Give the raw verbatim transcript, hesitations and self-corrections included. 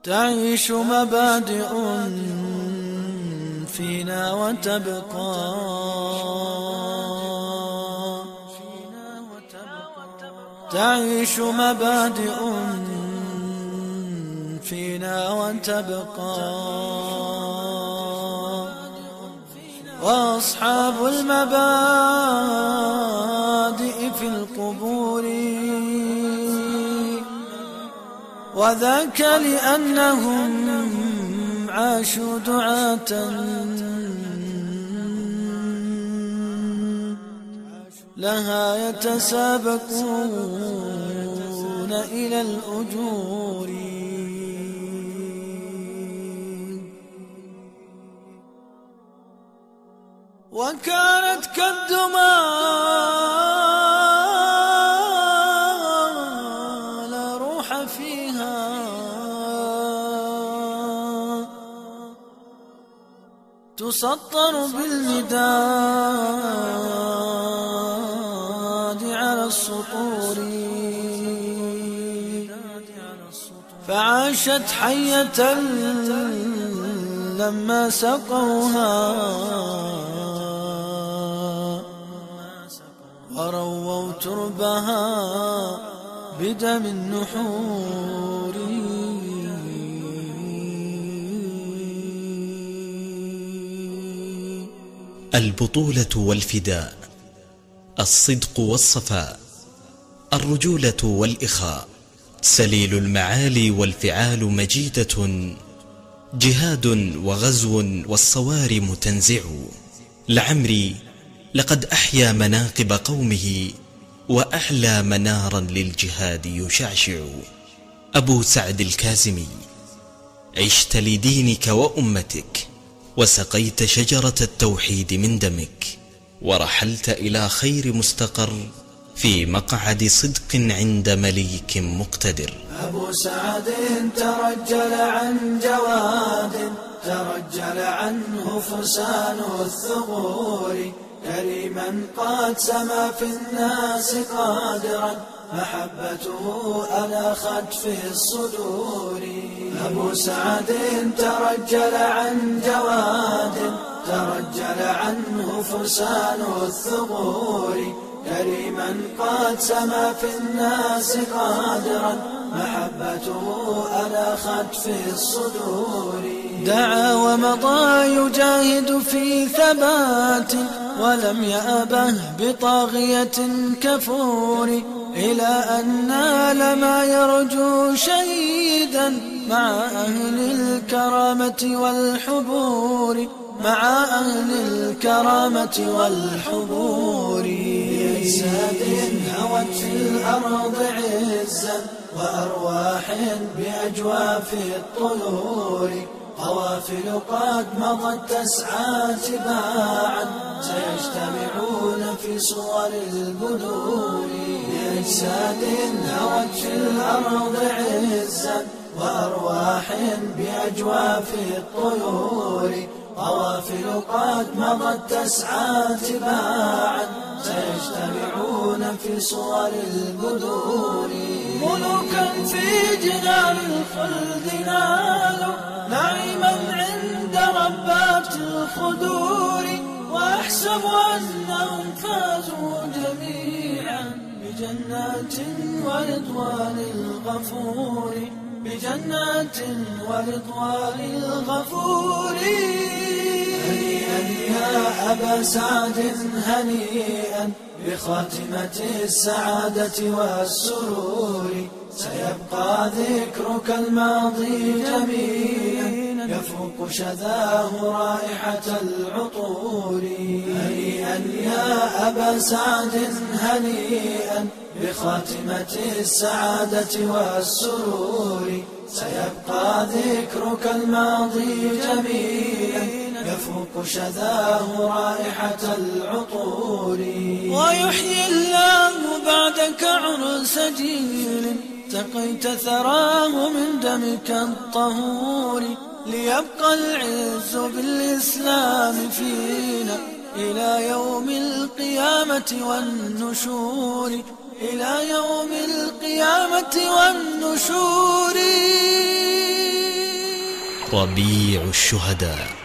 تعيش مبادئ فينا وتبقى تعيش مبادئ فينا وتبقى وأصحاب المبادئ في القبور، وذاك لأنهم عاشوا دعاة لها يتسابقون إلى الأجور. وكانت كالدماء لا روح فيها تسطر بالمداد على السطور، فعاشت حية لما سقوها ورووا تربها بدم النحور. البطولة والفداء، الصدق والصفاء، الرجولة والإخاء، سليل المعالي والفعال مجيدة، جهاد وغزو والصوارم تنزع. لعمري لقد أحيا مناقب قومه وأعلى منارا للجهاد يشعشع. أبو سعد الكازمي، عشت لدينك وأمتك، وسقيت شجرة التوحيد من دمك، ورحلت إلى خير مستقر في مقعد صدق عند مليك مقتدر. أبو سعد ترجل عن جواد ترجل عنه فرسان الثغور، كريما قد سما في الناس قادرا محبته أناخت في الصدور. أبو سعد ترجل عن جواد ترجل عنه فرسان الثغور، كريما قد سما في الناس قادرا محبته أناخت في الصدور. دعا ومضى يجاهد في ثبات ولم يأبه بطاغية كفور، إلى أن نال ما يرجو شهيدا مع أهل الكرامة والحبور مع أهل الكرامة والحبور. بأجساد هوت في الأرض عزا وأرواح بأجواف الطيور، قوافل قد مضت تسعى تباعا سيجتمعون في صور البدور. بأجساد هوت في الأرض عزا وأرواح بأجواف الطيور، قوافل قد مضت تسعى تباعا سيجتمعون في صور البدور. ملوكا في جنان الخلد نالوا نعيما عند ربات الخدور، وأحسب أنهم فازوا جميعا بجنات ورضوان الغفور بجنات ورضوان الغفور. هنيئا يا أبا سعد هنيئا بخاتمة السعادة والسرور، سيبقى ذكرك الماضي جميلا يفوق شذاه رائحة العطور. هنيئا يا أبا سعد هنيئا بخاتمة السعادة والسرور، سيبقى ذكرك الماضي جميلا يفوق شذاه رائحة العطور. ويحيي الله بعدك عرس جيل تقيت ثراه من دمك الطهور، ليبقى العز بالإسلام فينا إلى يوم القيامة والنشور إلى يوم القيامة والنشور. ربيع الشهداء.